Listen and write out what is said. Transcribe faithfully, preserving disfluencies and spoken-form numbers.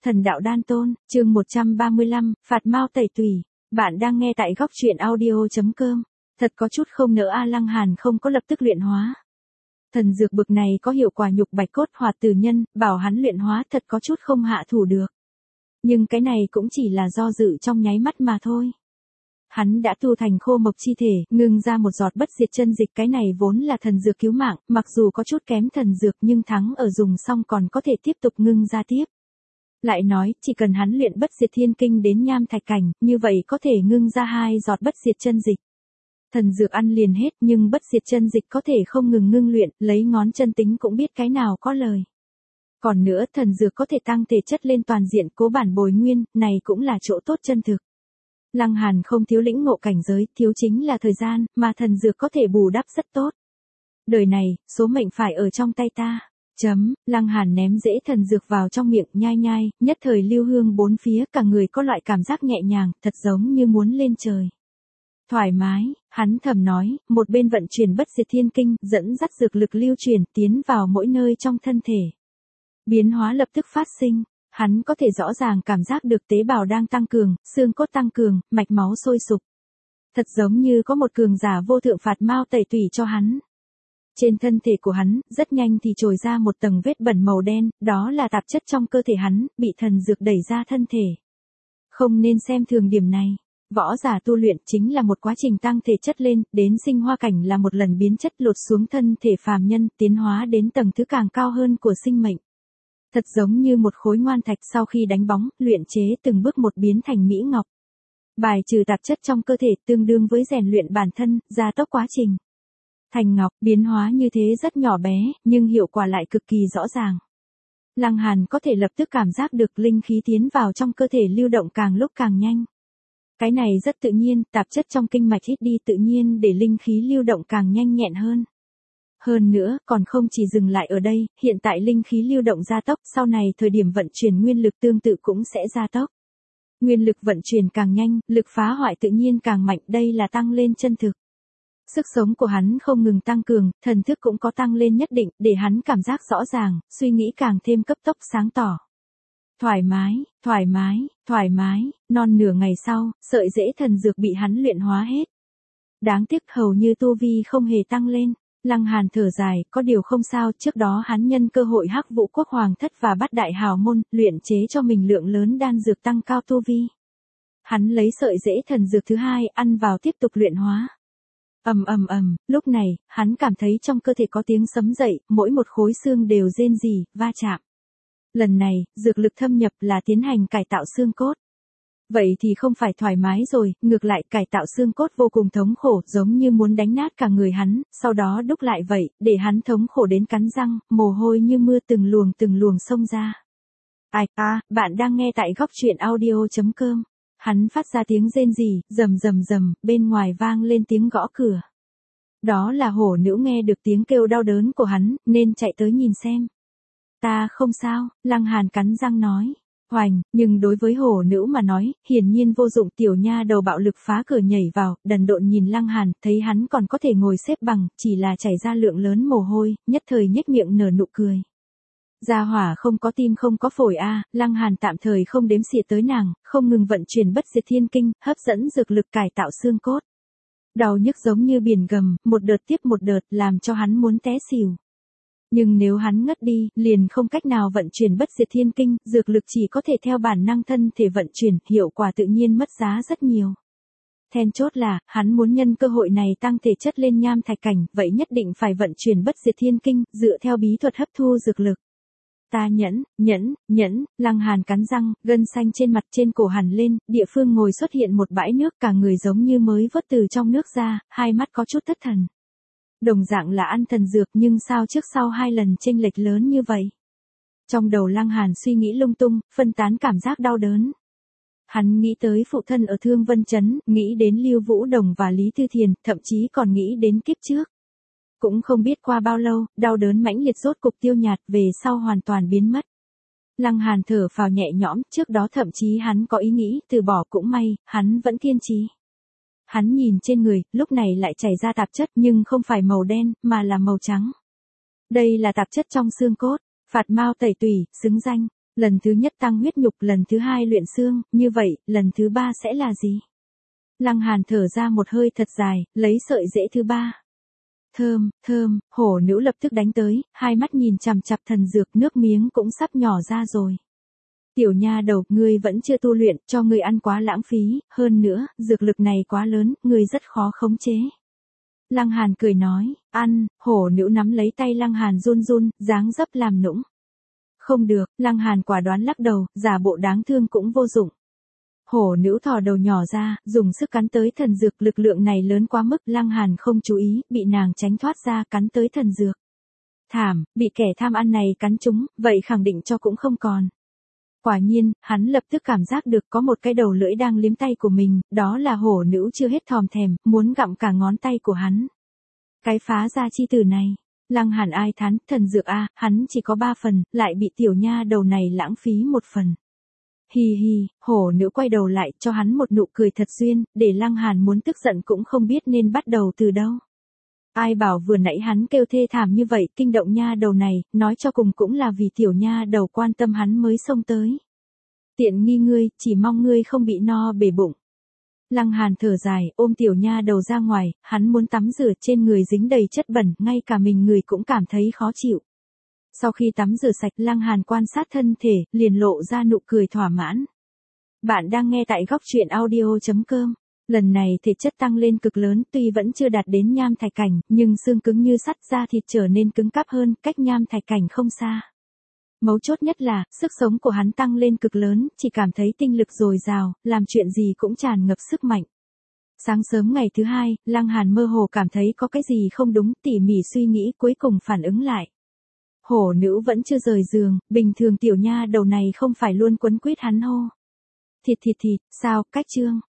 Thần đạo đan tôn, chương một trăm ba mươi lăm, phạt mao tẩy tùy. Bạn đang nghe tại góc truyện audio.com. Thật có chút không nỡ A Lăng Hàn không có lập tức luyện hóa. Thần dược bực này có hiệu quả nhục bạch cốt hoạt tử nhân, bảo hắn luyện hóa thật có chút không hạ thủ được. Nhưng cái này cũng chỉ là do dự trong nháy mắt mà thôi. Hắn đã tu thành khô mộc chi thể, ngưng ra một giọt bất diệt chân dịch, cái này vốn là thần dược cứu mạng, mặc dù có chút kém thần dược nhưng thắng ở dùng xong còn có thể tiếp tục ngưng ra tiếp. Lại nói, chỉ cần hắn luyện bất diệt thiên kinh đến nham thạch cảnh, như vậy có thể ngưng ra hai giọt bất diệt chân dịch. Thần dược ăn liền hết nhưng bất diệt chân dịch có thể không ngừng ngưng luyện, lấy ngón chân tính cũng biết cái nào có lời. Còn nữa, thần dược có thể tăng thể chất lên toàn diện, cố bản bồi nguyên, này cũng là chỗ tốt chân thực. Lăng Hàn không thiếu lĩnh ngộ cảnh giới, thiếu chính là thời gian, mà thần dược có thể bù đắp rất tốt. Đời này, số mệnh phải ở trong tay ta. Chấm, Lăng Hàn ném dễ thần dược vào trong miệng, nhai nhai, nhất thời lưu hương bốn phía, cả người có loại cảm giác nhẹ nhàng, thật giống như muốn lên trời. Thoải mái, hắn thầm nói, một bên vận chuyển bất diệt thiên kinh, dẫn dắt dược lực lưu chuyển, tiến vào mỗi nơi trong thân thể. Biến hóa lập tức phát sinh, hắn có thể rõ ràng cảm giác được tế bào đang tăng cường, xương cốt tăng cường, mạch máu sôi sục. Thật giống như có một cường giả vô thượng phạt mao tẩy tủy cho hắn. Trên thân thể của hắn, rất nhanh thì trồi ra một tầng vết bẩn màu đen, đó là tạp chất trong cơ thể hắn, bị thần dược đẩy ra thân thể. Không nên xem thường điểm này. Võ giả tu luyện chính là một quá trình tăng thể chất lên, đến sinh hoa cảnh là một lần biến chất lột xuống thân thể phàm nhân, tiến hóa đến tầng thứ càng cao hơn của sinh mệnh. Thật giống như một khối ngoan thạch sau khi đánh bóng, luyện chế từng bước một biến thành mỹ ngọc. Bài trừ tạp chất trong cơ thể tương đương với rèn luyện bản thân, gia tốc quá trình. Thành ngọc, biến hóa như thế rất nhỏ bé, nhưng hiệu quả lại cực kỳ rõ ràng. Lăng Hàn có thể lập tức cảm giác được linh khí tiến vào trong cơ thể lưu động càng lúc càng nhanh. Cái này rất tự nhiên, tạp chất trong kinh mạch ít đi tự nhiên để linh khí lưu động càng nhanh nhẹn hơn. Hơn nữa, còn không chỉ dừng lại ở đây, hiện tại linh khí lưu động gia tốc, sau này thời điểm vận chuyển nguyên lực tương tự cũng sẽ gia tốc. Nguyên lực vận chuyển càng nhanh, lực phá hoại tự nhiên càng mạnh, đây là tăng lên chân thực. Sức sống của hắn không ngừng tăng cường, thần thức cũng có tăng lên nhất định, để hắn cảm giác rõ ràng, suy nghĩ càng thêm cấp tốc sáng tỏ. Thoải mái, thoải mái, thoải mái, non nửa ngày sau, sợi rễ thần dược bị hắn luyện hóa hết. Đáng tiếc hầu như tu vi không hề tăng lên. Lăng Hàn thở dài, có điều không sao, trước đó hắn nhân cơ hội Hắc Vũ Quốc Hoàng Thất và Bát Đại Hào Môn, luyện chế cho mình lượng lớn đan dược tăng cao tu vi. Hắn lấy sợi rễ thần dược thứ hai, ăn vào tiếp tục luyện hóa. Ầm ầm ầm, lúc này, hắn cảm thấy trong cơ thể có tiếng sấm dậy, mỗi một khối xương đều rên rỉ, va chạm. Lần này, dược lực thâm nhập là tiến hành cải tạo xương cốt. Vậy thì không phải thoải mái rồi, ngược lại cải tạo xương cốt vô cùng thống khổ, giống như muốn đánh nát cả người hắn, sau đó đúc lại vậy, để hắn thống khổ đến cắn răng, mồ hôi như mưa từng luồng từng luồng xông ra. Ai, à, bạn đang nghe tại góc truyện audio.com. Hắn phát ra tiếng rên rỉ, rầm rầm rầm, bên ngoài vang lên tiếng gõ cửa. Đó là hổ nữ nghe được tiếng kêu đau đớn của hắn, nên chạy tới nhìn xem. Ta không sao, Lăng Hàn cắn răng nói. Hoành, nhưng đối với hổ nữ mà nói, hiển nhiên vô dụng, tiểu nha đầu bạo lực phá cửa nhảy vào, đần độn nhìn Lăng Hàn, thấy hắn còn có thể ngồi xếp bằng, chỉ là chảy ra lượng lớn mồ hôi, nhất thời nhếch miệng nở nụ cười. Gia hỏa không có tim không có phổi a, à, Lăng Hàn tạm thời không đếm xỉa tới nàng, không ngừng vận chuyển bất diệt thiên kinh, hấp dẫn dược lực cải tạo xương cốt. Đau nhức giống như biển gầm, một đợt tiếp một đợt, làm cho hắn muốn té xỉu. Nhưng nếu hắn ngất đi, liền không cách nào vận chuyển bất diệt thiên kinh, dược lực chỉ có thể theo bản năng thân thể vận chuyển, hiệu quả tự nhiên mất giá rất nhiều. Then chốt là, hắn muốn nhân cơ hội này tăng thể chất lên nham thạch cảnh, vậy nhất định phải vận chuyển bất diệt thiên kinh, dựa theo bí thuật hấp thu dược lực. Ta nhẫn, nhẫn, nhẫn, Lăng Hàn cắn răng, gân xanh trên mặt trên cổ hằn lên, địa phương ngồi xuất hiện một bãi nước, cả người giống như mới vớt từ trong nước ra, hai mắt có chút thất thần. Đồng dạng là ăn thần dược nhưng sao trước sau hai lần chênh lệch lớn như vậy. Trong đầu Lăng Hàn suy nghĩ lung tung, phân tán cảm giác đau đớn. Hắn nghĩ tới phụ thân ở Thương Vân Trấn, nghĩ đến Lưu Vũ Đồng và Lý Tư Thiền, thậm chí còn nghĩ đến kiếp trước. Cũng không biết qua bao lâu, đau đớn mãnh liệt rốt cục tiêu nhạt, về sau hoàn toàn biến mất. Lăng Hàn thở phào nhẹ nhõm, trước đó thậm chí hắn có ý nghĩ từ bỏ cũng may, hắn vẫn kiên trì. Hắn nhìn trên người, lúc này lại chảy ra tạp chất nhưng không phải màu đen, mà là màu trắng. Đây là tạp chất trong xương cốt, phạt mao tẩy tủy, xứng danh. Lần thứ nhất tăng huyết nhục, lần thứ hai luyện xương, như vậy, lần thứ ba sẽ là gì? Lăng Hàn thở ra một hơi thật dài, lấy sợi rễ thứ ba. Thơm, thơm, hổ nữ lập tức đánh tới, hai mắt nhìn chằm chằm thần dược, nước miếng cũng sắp nhỏ ra rồi. Tiểu nha đầu, ngươi vẫn chưa tu luyện, cho ngươi ăn quá lãng phí, hơn nữa, dược lực này quá lớn, ngươi rất khó khống chế. Lăng Hàn cười nói, ăn, hổ nữ nắm lấy tay Lăng Hàn run run, dáng dấp làm nũng. Không được, Lăng Hàn quả đoán lắc đầu, giả bộ đáng thương cũng vô dụng. Hổ nữ thò đầu nhỏ ra, dùng sức cắn tới thần dược, lực lượng này lớn quá mức, Lăng Hàn không chú ý, bị nàng tránh thoát ra, cắn tới thần dược. Thảm, bị kẻ tham ăn này cắn trúng, vậy khẳng định cho cũng không còn. Quả nhiên, hắn lập tức cảm giác được có một cái đầu lưỡi đang liếm tay của mình, đó là hổ nữ chưa hết thòm thèm, muốn gặm cả ngón tay của hắn. Cái phá ra chi tử này. Lăng Hàn ai thán, thần dược a, hắn chỉ có ba phần, lại bị tiểu nha đầu này lãng phí một phần. Hi hi, hổ nữ quay đầu lại cho hắn một nụ cười thật duyên, để Lăng Hàn muốn tức giận cũng không biết nên bắt đầu từ đâu. Ai bảo vừa nãy hắn kêu thê thảm như vậy, kinh động nha đầu này, nói cho cùng cũng là vì tiểu nha đầu quan tâm hắn mới xông tới. Tiện nghi ngươi, chỉ mong ngươi không bị no bể bụng. Lăng Hàn thở dài, ôm tiểu nha đầu ra ngoài, hắn muốn tắm rửa, trên người dính đầy chất bẩn, ngay cả mình người cũng cảm thấy khó chịu. Sau khi tắm rửa sạch, Lăng Hàn quan sát thân thể, liền lộ ra nụ cười thỏa mãn. Bạn đang nghe tại góc truyện audio chấm com. Lần này thể chất tăng lên cực lớn, tuy vẫn chưa đạt đến nham thạch cảnh, nhưng xương cứng như sắt, da thịt trở nên cứng cáp hơn, cách nham thạch cảnh không xa. Mấu chốt nhất là, sức sống của hắn tăng lên cực lớn, chỉ cảm thấy tinh lực dồi dào, làm chuyện gì cũng tràn ngập sức mạnh. Sáng sớm ngày thứ hai, Lăng Hàn mơ hồ cảm thấy có cái gì không đúng, tỉ mỉ suy nghĩ cuối cùng phản ứng lại. Hổ nữ vẫn chưa rời giường, bình thường tiểu nha đầu này không phải luôn quấn quýt hắn hô. Thịt thịt thịt, sao, cách chương.